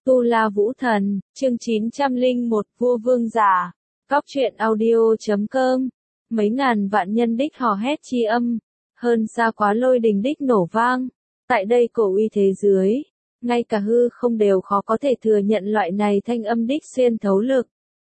Tu La Vũ Thần, chương 901, Vua Vương Giả. Cóc truyện audio.com. Mấy ngàn vạn nhân đích hò hét chi âm, hơn xa quá lôi đình đích nổ vang. Tại đây cổ uy thế dưới, ngay cả hư không đều khó có thể thừa nhận loại này thanh âm đích xuyên thấu lực.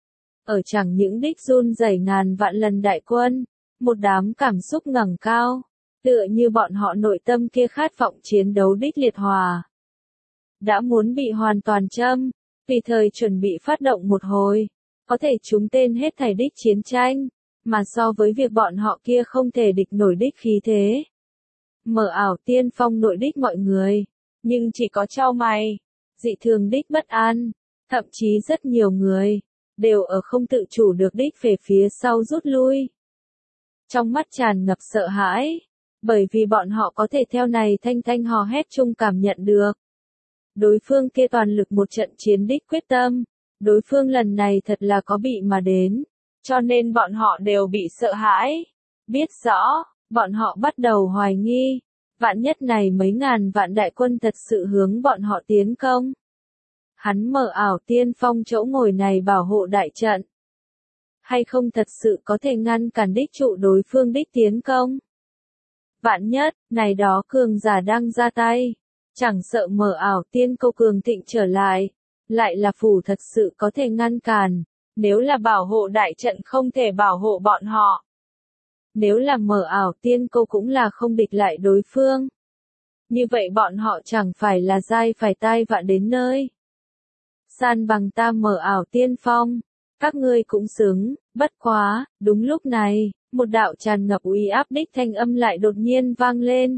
Ở chẳng những đích run rẩy ngàn vạn lần đại quân, một đám cảm xúc ngẩng cao, tựa như bọn họ nội tâm kia khát vọng chiến đấu đích liệt hòa. Đã muốn bị hoàn toàn châm, tùy thời chuẩn bị phát động một hồi, có thể trúng tên hết thảy đích chiến tranh, mà so với việc bọn họ kia không thể địch nổi đích khí thế. Mở ảo tiên phong nội đích mọi người, nhưng chỉ có chau mày, dị thường đích bất an, thậm chí rất nhiều người, đều ở không tự chủ được đích về phía sau rút lui. Trong mắt tràn ngập sợ hãi, bởi vì bọn họ có thể theo này thanh thanh hò hét chung cảm nhận được. Đối phương kia toàn lực một trận chiến đích quyết tâm, đối phương lần này thật là có bị mà đến, cho nên bọn họ đều bị sợ hãi. Biết rõ, bọn họ bắt đầu hoài nghi, vạn nhất này mấy ngàn vạn đại quân thật sự hướng bọn họ tiến công. Hắn mở ảo tiên phong chỗ ngồi này bảo hộ đại trận, hay không thật sự có thể ngăn cản đích trụ đối phương đích tiến công. Vạn nhất, này đó cường giả đang ra tay, chẳng sợ mở ảo tiên câu cường thịnh trở lại là phủ thật sự có thể ngăn cản, nếu là bảo hộ đại trận không thể bảo hộ bọn họ. Nếu là mở ảo tiên câu cũng là không địch lại đối phương. Như vậy bọn họ chẳng phải là dai phải tai vạ đến nơi. San bằng ta mở ảo tiên phong, các ngươi cũng xứng, bất quá, đúng lúc này, một đạo tràn ngập uy áp đích thanh âm lại đột nhiên vang lên.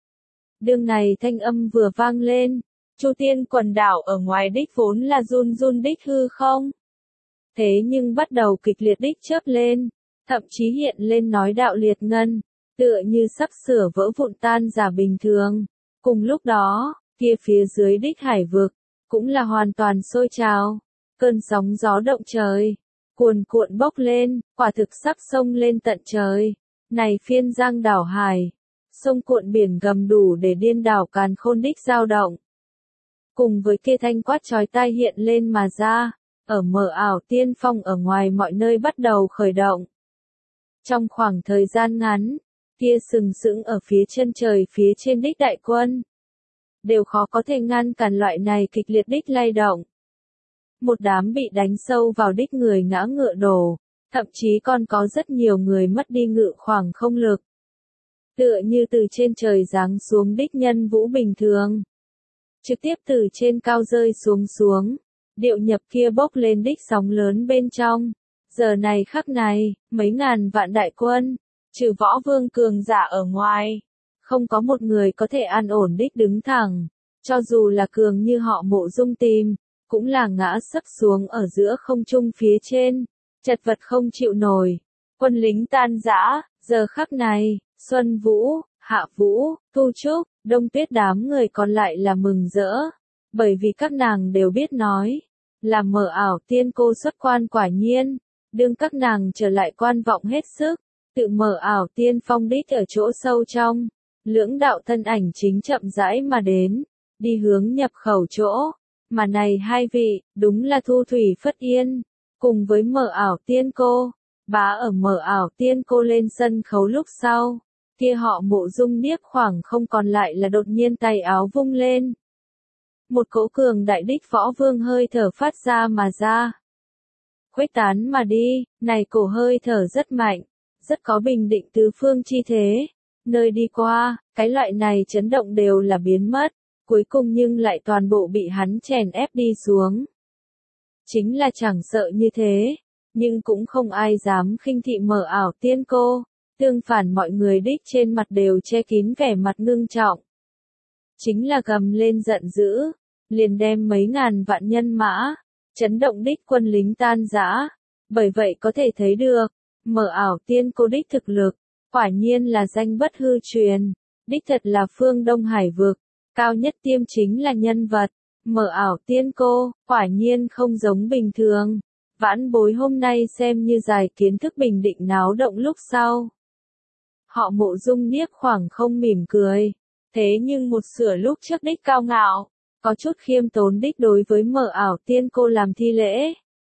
Đương này thanh âm vừa vang lên, Chu Tiên quần đảo ở ngoài đích vốn là run run đích hư không. Thế nhưng bắt đầu kịch liệt đích chớp lên, thậm chí hiện lên nói đạo liệt ngân, tựa như sắp sửa vỡ vụn tan giả bình thường. Cùng lúc đó, kia phía dưới đích hải vực, cũng là hoàn toàn sôi trào, cơn sóng gió động trời, cuồn cuộn bốc lên, quả thực sắp xông lên tận trời. Này phiên giang đảo hải, sông cuộn biển gầm đủ để điên đảo càn khôn đích dao động. Cùng với kia thanh quát chói tai hiện lên mà ra, ở mở ảo tiên phong ở ngoài mọi nơi bắt đầu khởi động. Trong khoảng thời gian ngắn, kia sừng sững ở phía chân trời phía trên đích đại quân, đều khó có thể ngăn cản loại này kịch liệt đích lay động. Một đám bị đánh sâu vào đích người ngã ngựa đổ, thậm chí còn có rất nhiều người mất đi ngự khoảng không lực. Tựa như từ trên trời giáng xuống đích nhân vũ bình thường. Trực tiếp từ trên cao rơi xuống, điệu nhập kia bốc lên đích sóng lớn bên trong. Giờ này khắc này, mấy ngàn vạn đại quân, trừ võ vương cường giả ở ngoài, không có một người có thể an ổn đích đứng thẳng, cho dù là cường như họ Mộ Dung tìm, cũng là ngã sấp xuống ở giữa không trung phía trên, chật vật không chịu nổi. Quân lính tan rã, giờ khắc này, Xuân Vũ, Hạ Vũ, Tu Trúc, Đông Tuyết đám người còn lại là mừng rỡ, bởi vì các nàng đều biết nói, là mở ảo tiên cô xuất quan quả nhiên, đương các nàng trở lại quan vọng hết sức, tự mở ảo tiên phong đích ở chỗ sâu trong, lưỡng đạo thân ảnh chính chậm rãi mà đến, đi hướng nhập khẩu chỗ, mà này hai vị, đúng là Thu Thủy Phất Yên, cùng với mở ảo tiên cô. Bá ở mở ảo tiên cô lên sân khấu lúc sau, kia họ Mộ Dung Niếp khoảng không còn lại là đột nhiên tay áo vung lên. Một cỗ cường đại đích võ vương hơi thở phát ra mà ra. Khuếch tán mà đi, này cổ hơi thở rất mạnh, rất có bình định tứ phương chi thế. Nơi đi qua, cái loại này chấn động đều là biến mất, cuối cùng nhưng lại toàn bộ bị hắn chèn ép đi xuống. Chính là chẳng sợ như thế, nhưng cũng không ai dám khinh thị mở ảo tiên cô, tương phản mọi người đích trên mặt đều che kín vẻ mặt ngưng trọng. Chính là gầm lên giận dữ, liền đem mấy ngàn vạn nhân mã, chấn động đích quân lính tan rã, bởi vậy có thể thấy được, mở ảo tiên cô đích thực lực, quả nhiên là danh bất hư truyền, đích thật là phương Đông Hải vực, cao nhất tiêm chính là nhân vật, mở ảo tiên cô, quả nhiên không giống bình thường. Vãn bối hôm nay xem như giải kiến thức bình định náo động lúc sau. Họ Mộ Dung Niếp khoảng không mỉm cười, thế nhưng một sửa lúc trước đích cao ngạo, có chút khiêm tốn đích đối với Mở Ảo Tiên Cô làm thi lễ.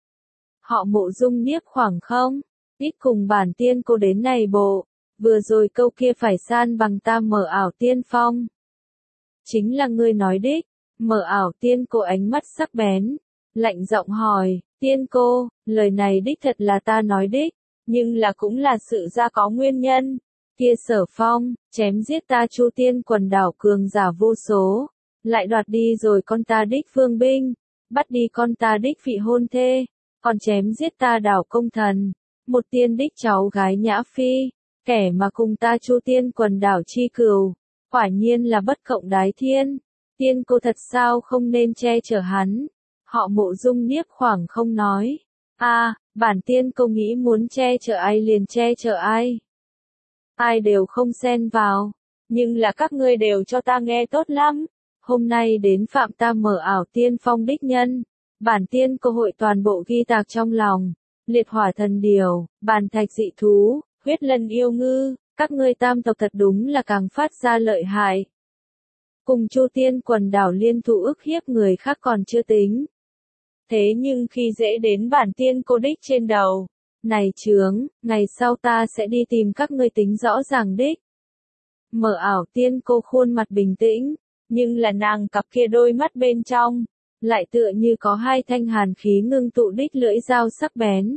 Họ Mộ Dung Niếp khoảng không, ít cùng bản tiên cô đến này bộ, vừa rồi câu kia phải san bằng ta Mở Ảo Tiên Phong. Chính là ngươi nói đích, Mở Ảo Tiên Cô ánh mắt sắc bén, lạnh giọng hỏi, tiên cô, lời này đích thật là ta nói đích, nhưng là cũng là sự ra có nguyên nhân. Kia Sở Phong, chém giết ta Chu Tiên quần đảo cường giả vô số, lại đoạt đi rồi con ta đích vương binh, bắt đi con ta đích vị hôn thê, còn chém giết ta đảo công thần, một tiên đích cháu gái Nhã Phi, kẻ mà cùng ta Chu Tiên quần đảo chi cừu, quả nhiên là bất cộng đái thiên. Tiên cô thật sao không nên che chở hắn? Họ Mộ Dung Niếp khoảng không nói. Bản tiên cô nghĩ muốn che chở ai liền che chở ai. Ai đều không xen vào. Nhưng là các ngươi đều cho ta nghe tốt lắm. Hôm nay đến phạm ta Mở Ảo Tiên Phong đích nhân. Bản tiên cô hội toàn bộ ghi tạc trong lòng. Liệt hỏa thần điều, bàn thạch dị thú, huyết lân yêu ngư. Các ngươi tam tộc thật đúng là càng phát ra lợi hại. Cùng Chu Tiên quần đảo liên thủ ức hiếp người khác còn chưa tính. Thế nhưng khi dễ đến bản tiên cô đích trên đầu, này chướng, ngày sau ta sẽ đi tìm các ngươi tính rõ ràng đích. Mở Ảo Tiên cô khuôn mặt bình tĩnh, nhưng là nàng cặp kia đôi mắt bên trong, lại tựa như có hai thanh hàn khí ngưng tụ đích lưỡi dao sắc bén.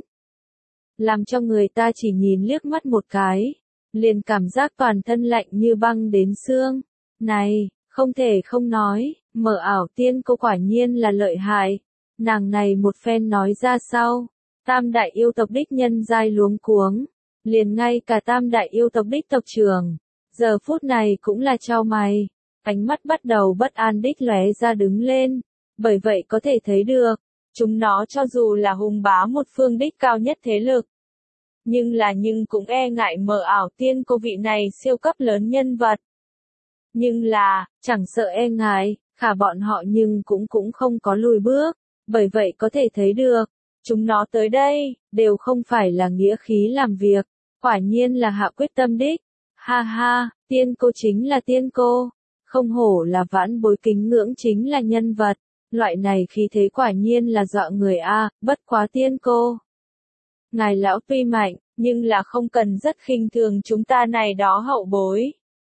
Làm cho người ta chỉ nhìn liếc mắt một cái, liền cảm giác toàn thân lạnh như băng đến xương. Này, không thể không nói, Mở Ảo Tiên cô quả nhiên là lợi hại. Nàng này một phen nói ra sau, tam đại yêu tộc đích nhân giai luống cuống, liền ngay cả tam đại yêu tộc đích tộc trưởng, giờ phút này cũng là chau mày, ánh mắt bắt đầu bất an đích lóe ra đứng lên, bởi vậy có thể thấy được, chúng nó cho dù là hùng bá một phương đích cao nhất thế lực, nhưng cũng e ngại Mở Ảo Tiên cô vị này siêu cấp lớn nhân vật. Nhưng là, chẳng sợ e ngại, khả bọn họ nhưng cũng không có lùi bước. Bởi vậy có thể thấy được, chúng nó tới đây, đều không phải là nghĩa khí làm việc, quả nhiên là hạ quyết tâm đích. Ha ha, tiên cô chính là tiên cô, không hổ là vãn bối kính ngưỡng chính là nhân vật, loại này khí thế quả nhiên là dọa người bất quá tiên cô. Ngài lão tuy mạnh, nhưng là không cần rất khinh thường chúng ta này đó hậu bối.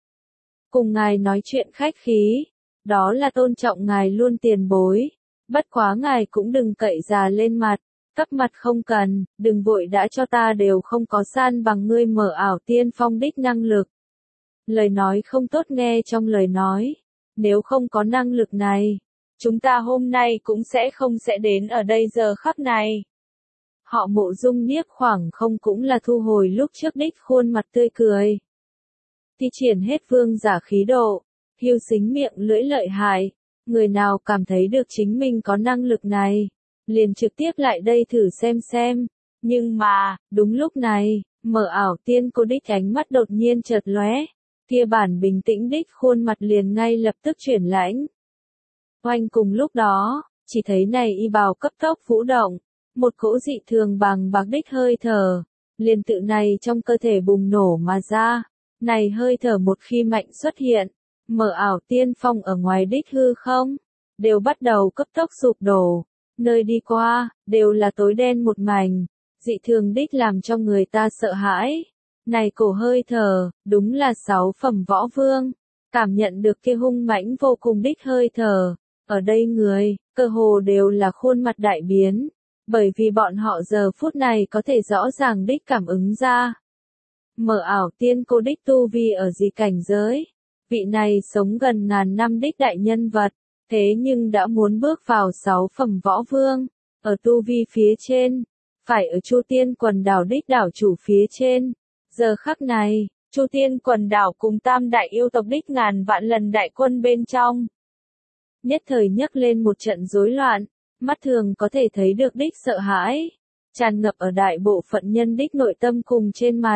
Cùng ngài nói chuyện khách khí, đó là tôn trọng ngài luôn tiền bối. Bất quá ngài cũng đừng cậy già lên mặt, cấp mặt không cần, đừng vội đã cho ta đều không có san bằng ngươi Mở Ảo Tiên Phong đích năng lực. Lời nói không tốt nghe trong lời nói, nếu không có năng lực này, chúng ta hôm nay cũng sẽ đến ở đây giờ khắc này. Họ Mộ Dung Niếp khoảng không cũng là thu hồi lúc trước đích khuôn mặt tươi cười. Thi triển hết vương giả khí độ, hiu xính miệng lưỡi lợi hại. Người nào cảm thấy được chính mình có năng lực này, liền trực tiếp lại đây thử xem. Nhưng mà, đúng lúc này, Mở Ảo Tiên cô đích ánh mắt đột nhiên chợt lóe, kia bản bình tĩnh đích khuôn mặt liền ngay lập tức chuyển lãnh. Oanh cùng lúc đó, chỉ thấy này y bào cấp tốc vũ động, một cỗ dị thường bằng bạc đích hơi thở, liền tự này trong cơ thể bùng nổ mà ra, này hơi thở một khi mạnh xuất hiện. Mở Ảo Tiên Phong ở ngoài đích hư không, đều bắt đầu cấp tốc sụp đổ, nơi đi qua, đều là tối đen một mảnh, dị thường đích làm cho người ta sợ hãi. Này cổ hơi thở, đúng là 6 phẩm võ vương, cảm nhận được kia hung mãnh vô cùng đích hơi thở, ở đây người, cơ hồ đều là khuôn mặt đại biến, bởi vì bọn họ giờ phút này có thể rõ ràng đích cảm ứng ra. Mở Ảo Tiên cô đích tu vi ở gì cảnh giới? Vị này sống gần ngàn năm đích đại nhân vật, thế nhưng đã muốn bước vào 6 phẩm võ vương, ở tu vi phía trên, phải ở Chu Tiên quần đảo đích đảo chủ phía trên. Giờ khắc này, Chu Tiên quần đảo cùng tam đại yêu tộc đích ngàn vạn lần đại quân bên trong. Nhất thời nhấc lên một trận rối loạn, mắt thường có thể thấy được đích sợ hãi, tràn ngập ở đại bộ phận nhân đích nội tâm cùng trên mặt.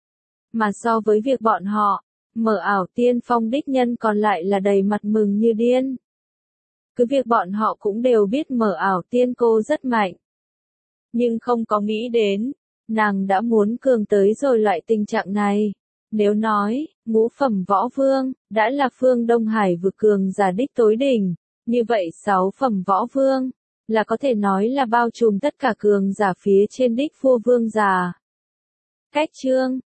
Mà so với việc bọn họ, Mở Ảo Tiên Phong đích nhân còn lại là đầy mặt mừng như điên. Cứ việc bọn họ cũng đều biết Mở Ảo Tiên cô rất mạnh. Nhưng không có nghĩ đến, nàng đã muốn cường tới rồi loại tình trạng này. Nếu nói, ngũ phẩm võ vương, đã là phương Đông Hải vực cường giả đích tối đỉnh, Như vậy 6 phẩm võ vương, là có thể nói là bao trùm tất cả cường giả phía trên đích vua vương giả. Cách chương